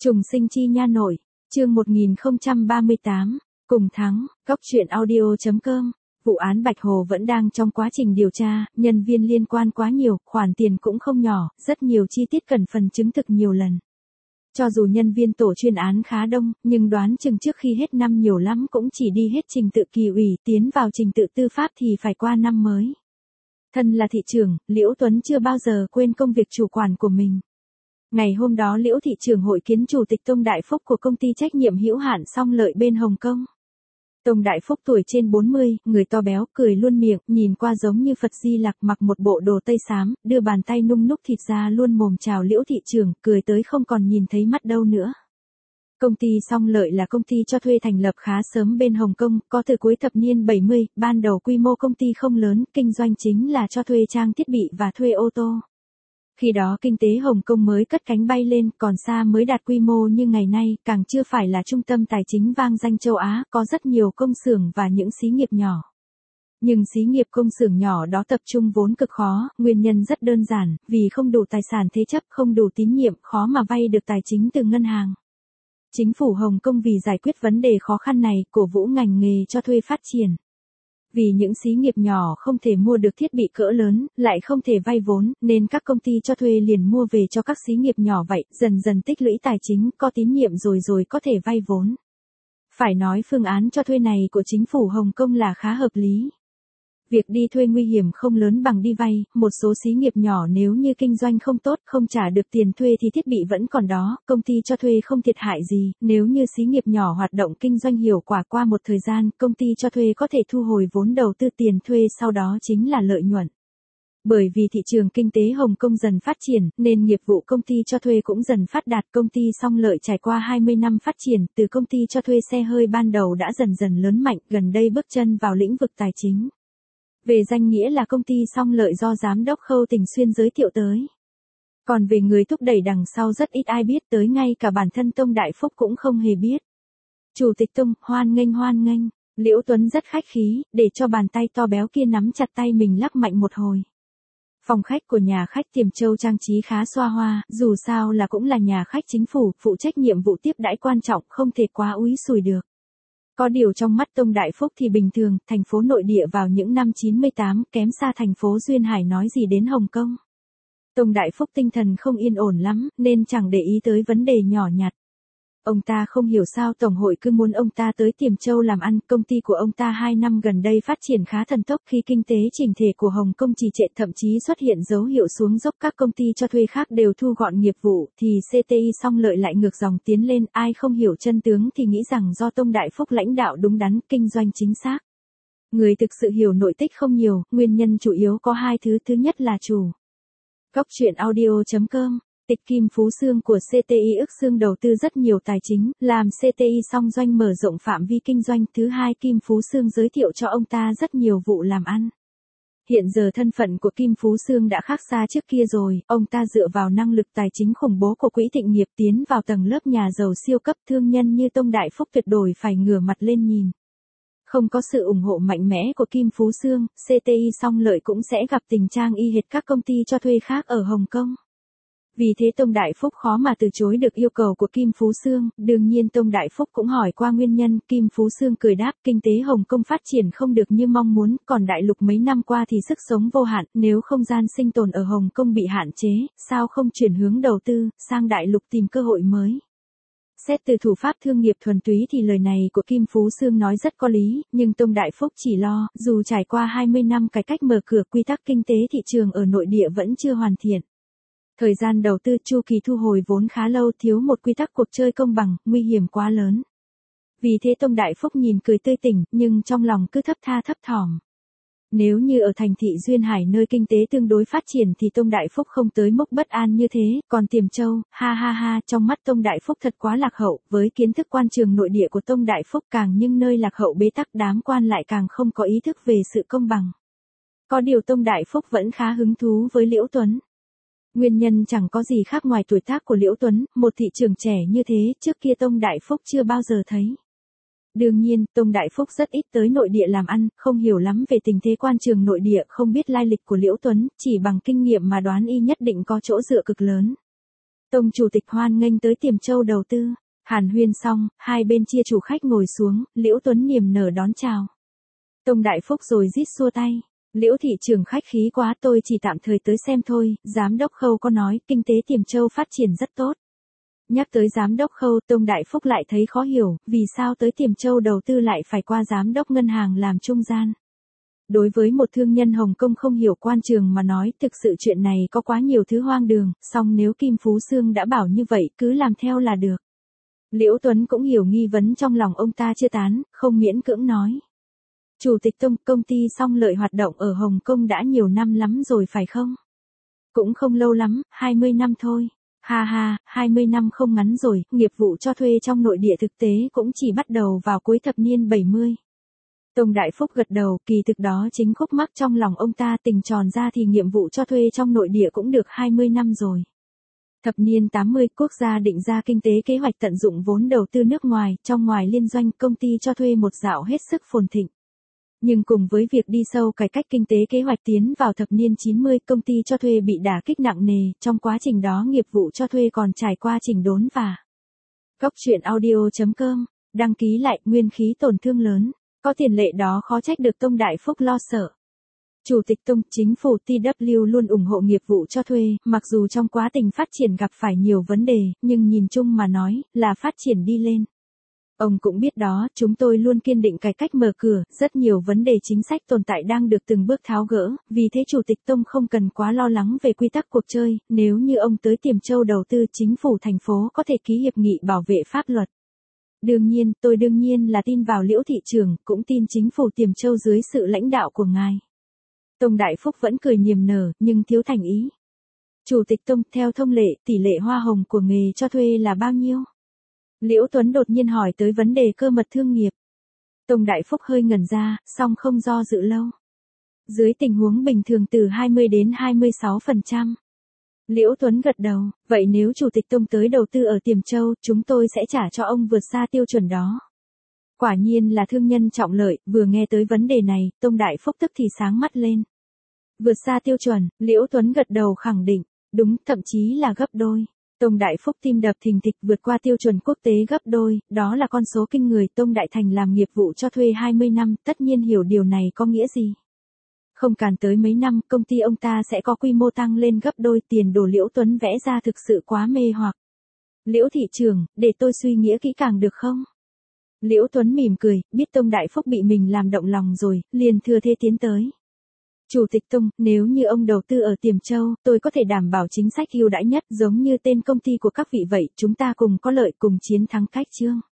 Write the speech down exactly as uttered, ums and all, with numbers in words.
Trùng sinh chi nha nội, chương một nghìn không trăm ba mươi tám, cùng thắng, góc truyện audio chấm com. Vụ án Bạch Hồ vẫn đang trong quá trình điều tra, nhân viên liên quan quá nhiều, khoản tiền cũng không nhỏ, rất nhiều chi tiết cần phần chứng thực nhiều lần. Cho dù nhân viên tổ chuyên án khá đông, nhưng đoán chừng trước khi hết năm nhiều lắm cũng chỉ đi hết trình tự kỳ ủy, tiến vào trình tự tư pháp thì phải qua năm mới. Thân là thị trưởng, Liễu Tuấn chưa bao giờ quên công việc chủ quản của mình. Ngày hôm đó Liễu thị trưởng hội kiến chủ tịch Tông Đại Phúc của công ty trách nhiệm hữu hạn Song Lợi bên Hồng Kông. Tông Đại Phúc tuổi trên bốn mươi, người to béo, cười luôn miệng, nhìn qua giống như Phật Di Lặc, mặc một bộ đồ tây xám, đưa bàn tay nung núc thịt ra luôn mồm chào Liễu thị trưởng, cười tới không còn nhìn thấy mắt đâu nữa. Công ty Song Lợi là công ty cho thuê thành lập khá sớm bên Hồng Kông, có từ cuối thập niên bảy mươi, ban đầu quy mô công ty không lớn, kinh doanh chính là cho thuê trang thiết bị và thuê ô tô. Khi đó kinh tế Hồng Kông mới cất cánh bay lên, còn xa mới đạt quy mô như ngày nay, càng chưa phải là trung tâm tài chính vang danh châu Á, có rất nhiều công xưởng và những xí nghiệp nhỏ. Nhưng xí nghiệp công xưởng nhỏ đó tập trung vốn cực khó, nguyên nhân rất đơn giản, vì không đủ tài sản thế chấp, không đủ tín nhiệm, khó mà vay được tài chính từ ngân hàng. Chính phủ Hồng Kông vì giải quyết vấn đề khó khăn này, cổ vũ ngành nghề cho thuê phát triển. Vì những xí nghiệp nhỏ không thể mua được thiết bị cỡ lớn, lại không thể vay vốn, nên các công ty cho thuê liền mua về cho các xí nghiệp nhỏ vậy, dần dần tích lũy tài chính, có tín nhiệm rồi rồi có thể vay vốn. Phải nói phương án cho thuê này của chính phủ Hồng Kông là khá hợp lý. Việc đi thuê nguy hiểm không lớn bằng đi vay, một số xí nghiệp nhỏ nếu như kinh doanh không tốt, không trả được tiền thuê thì thiết bị vẫn còn đó, công ty cho thuê không thiệt hại gì, nếu như xí nghiệp nhỏ hoạt động kinh doanh hiệu quả qua một thời gian, công ty cho thuê có thể thu hồi vốn đầu tư tiền thuê sau đó chính là lợi nhuận. Bởi vì thị trường kinh tế Hồng Kông dần phát triển, nên nghiệp vụ công ty cho thuê cũng dần phát đạt. Công ty Song Lợi trải qua hai mươi năm phát triển, từ công ty cho thuê xe hơi ban đầu đã dần dần lớn mạnh, gần đây bước chân vào lĩnh vực tài chính. Về danh nghĩa là công ty Song Lợi do Giám đốc Khâu Tình Xuyên giới thiệu tới. Còn về người thúc đẩy đằng sau rất ít ai biết, tới ngay cả bản thân Tông Đại Phúc cũng không hề biết. Chủ tịch Tông, hoan nghênh hoan nghênh, Liễu Tuấn rất khách khí, để cho bàn tay to béo kia nắm chặt tay mình lắc mạnh một hồi. Phòng khách của nhà khách Tiềm Châu trang trí khá xoa hoa, dù sao là cũng là nhà khách chính phủ, phụ trách nhiệm vụ tiếp đãi quan trọng, không thể quá úi xùi được. Có điều trong mắt Tông Đại Phúc thì bình thường, thành phố nội địa vào những năm chín mươi tám, kém xa thành phố Duyên Hải nói gì đến Hồng Kông. Tông Đại Phúc tinh thần không yên ổn lắm, nên chẳng để ý tới vấn đề nhỏ nhặt. Ông ta không hiểu sao Tổng hội cứ muốn ông ta tới Tiềm Châu làm ăn, công ty của ông ta hai năm gần đây phát triển khá thần tốc, khi kinh tế chỉnh thể của Hồng Kông trì trệ thậm chí xuất hiện dấu hiệu xuống dốc, các công ty cho thuê khác đều thu gọn nghiệp vụ, thì xê tê i Song Lợi lại ngược dòng tiến lên, ai không hiểu chân tướng thì nghĩ rằng do Tông Đại Phúc lãnh đạo đúng đắn, kinh doanh chính xác. Người thực sự hiểu nội tích không nhiều, nguyên nhân chủ yếu có hai thứ, thứ nhất là chủ. Góc truyện audio chấm com. Tịch Kim Phú Sương của xê tê i ức xương đầu tư rất nhiều tài chính, làm xê tê i Song Doanh mở rộng phạm vi kinh doanh. Thứ hai, Kim Phú Sương giới thiệu cho ông ta rất nhiều vụ làm ăn. Hiện giờ thân phận của Kim Phú Sương đã khác xa trước kia rồi, ông ta dựa vào năng lực tài chính khủng bố của quỹ Thịnh Nghiệp tiến vào tầng lớp nhà giàu siêu cấp, thương nhân như Tông Đại Phúc tuyệt đối phải ngửa mặt lên nhìn. Không có sự ủng hộ mạnh mẽ của Kim Phú Sương, xê tê i Song Lợi cũng sẽ gặp tình trạng y hệt các công ty cho thuê khác ở Hồng Kông. Vì thế Tông Đại Phúc khó mà từ chối được yêu cầu của Kim Phú Sương, đương nhiên Tông Đại Phúc cũng hỏi qua nguyên nhân, Kim Phú Sương cười đáp, kinh tế Hồng Kông phát triển không được như mong muốn, còn đại lục mấy năm qua thì sức sống vô hạn, nếu không gian sinh tồn ở Hồng Kông bị hạn chế, sao không chuyển hướng đầu tư, sang đại lục tìm cơ hội mới. Xét từ thủ pháp thương nghiệp thuần túy thì lời này của Kim Phú Sương nói rất có lý, nhưng Tông Đại Phúc chỉ lo, dù trải qua hai mươi năm cải cách mở cửa, quy tắc kinh tế thị trường ở nội địa vẫn chưa hoàn thiện. Thời gian đầu tư, chu kỳ thu hồi vốn khá lâu, thiếu một quy tắc cuộc chơi công bằng, nguy hiểm quá lớn. Vì thế Tông Đại Phúc nhìn cười tươi tỉnh, nhưng trong lòng cứ thấp tha thấp thỏm. Nếu như ở thành thị Duyên Hải nơi kinh tế tương đối phát triển thì Tông Đại Phúc không tới mức bất an như thế, còn Tiềm Châu, ha ha ha, trong mắt Tông Đại Phúc thật quá lạc hậu, với kiến thức quan trường nội địa của Tông Đại Phúc càng nhưng nơi lạc hậu bế tắc, đám quan lại càng không có ý thức về sự công bằng. Có điều Tông Đại Phúc vẫn khá hứng thú với Liễu Tuấn. Nguyên nhân chẳng có gì khác ngoài tuổi tác của Liễu Tuấn, một thị trưởng trẻ như thế, trước kia Tông Đại Phúc chưa bao giờ thấy. Đương nhiên, Tông Đại Phúc rất ít tới nội địa làm ăn, không hiểu lắm về tình thế quan trường nội địa, không biết lai lịch của Liễu Tuấn, chỉ bằng kinh nghiệm mà đoán y nhất định có chỗ dựa cực lớn. Tông chủ tịch hoan nghênh tới Tiềm Châu đầu tư. Hàn huyên xong, hai bên chia chủ khách ngồi xuống, Liễu Tuấn niềm nở đón chào. Tông Đại Phúc rồi rít xua tay. Liễu thị trưởng khách khí quá, tôi chỉ tạm thời tới xem thôi, giám đốc Khâu có nói kinh tế Tiềm Châu phát triển rất tốt. Nhắc tới giám đốc Khâu, Tông Đại Phúc lại thấy khó hiểu, vì sao tới Tiềm Châu đầu tư lại phải qua giám đốc ngân hàng làm trung gian. Đối với một thương nhân Hồng Kông không hiểu quan trường mà nói, thực sự chuyện này có quá nhiều thứ hoang đường, song nếu Kim Phú Sương đã bảo như vậy, cứ làm theo là được. Liễu Tuấn cũng hiểu nghi vấn trong lòng ông ta chưa tán, không miễn cưỡng nói. Chủ tịch Tông, công ty Song Lợi hoạt động ở Hồng Kông đã nhiều năm lắm rồi phải không? Cũng không lâu lắm, hai mươi năm thôi. Ha ha, hai mươi năm không ngắn rồi, nghiệp vụ cho thuê trong nội địa thực tế cũng chỉ bắt đầu vào cuối thập niên bảy mươi. Tông Đại Phúc gật đầu, kỳ thực đó chính khúc mắc trong lòng ông ta, tình tròn ra thì nhiệm vụ cho thuê trong nội địa cũng được hai mươi năm rồi. Thập niên tám mươi, quốc gia định ra kinh tế kế hoạch tận dụng vốn đầu tư nước ngoài, trong ngoài liên doanh, công ty cho thuê một dạo hết sức phồn thịnh. Nhưng cùng với việc đi sâu cải cách kinh tế kế hoạch tiến vào thập niên chín mươi, công ty cho thuê bị đả kích nặng nề, trong quá trình đó nghiệp vụ cho thuê còn trải qua chỉnh đốn và Góc truyện audio chấm com, đăng ký lại, nguyên khí tổn thương lớn, có tiền lệ đó khó trách được Tông Đại Phúc lo sợ. Chủ tịch Tông, chính phủ tê vê luôn ủng hộ nghiệp vụ cho thuê, mặc dù trong quá trình phát triển gặp phải nhiều vấn đề, nhưng nhìn chung mà nói, là phát triển đi lên. Ông cũng biết đó, chúng tôi luôn kiên định cải cách mở cửa, rất nhiều vấn đề chính sách tồn tại đang được từng bước tháo gỡ, vì thế Chủ tịch Tông không cần quá lo lắng về quy tắc cuộc chơi, nếu như ông tới Tiềm Châu đầu tư, chính phủ thành phố có thể ký hiệp nghị bảo vệ pháp luật. Đương nhiên, tôi đương nhiên là tin vào Liễu thị trưởng, cũng tin chính phủ Tiềm Châu dưới sự lãnh đạo của ngài. Tông Đại Phúc vẫn cười niềm nở, nhưng thiếu thành ý. Chủ tịch Tông, theo thông lệ, tỷ lệ hoa hồng của nghề cho thuê là bao nhiêu? Liễu Tuấn đột nhiên hỏi tới vấn đề cơ mật thương nghiệp. Tông Đại Phúc hơi ngẩn ra, song không do dự lâu. Dưới tình huống bình thường từ hai mươi đến hai mươi sáu phần trăm. Liễu Tuấn gật đầu, vậy nếu Chủ tịch Tông tới đầu tư ở Tiềm Châu, chúng tôi sẽ trả cho ông vượt xa tiêu chuẩn đó. Quả nhiên là thương nhân trọng lợi, vừa nghe tới vấn đề này, Tông Đại Phúc tức thì sáng mắt lên. Vượt xa tiêu chuẩn, Liễu Tuấn gật đầu khẳng định, đúng, thậm chí là gấp đôi. Tông Đại Phúc tim đập thình thịch, vượt qua tiêu chuẩn quốc tế gấp đôi, đó là con số kinh người. Tông Đại Thành làm nghiệp vụ cho thuê hai mươi năm, tất nhiên hiểu điều này có nghĩa gì. Không càn tới mấy năm, công ty ông ta sẽ có quy mô tăng lên gấp đôi, tiền đồ Liễu Tuấn vẽ ra thực sự quá mê hoặc. Liễu thị trưởng, để tôi suy nghĩ kỹ càng được không? Liễu Tuấn mỉm cười, biết Tông Đại Phúc bị mình làm động lòng rồi, liền thừa thế tiến tới. Chủ tịch Tông, nếu như ông đầu tư ở Tiềm Châu, tôi có thể đảm bảo chính sách ưu đãi nhất, giống như tên công ty của các vị vậy, chúng ta cùng có lợi, cùng chiến thắng cách chương.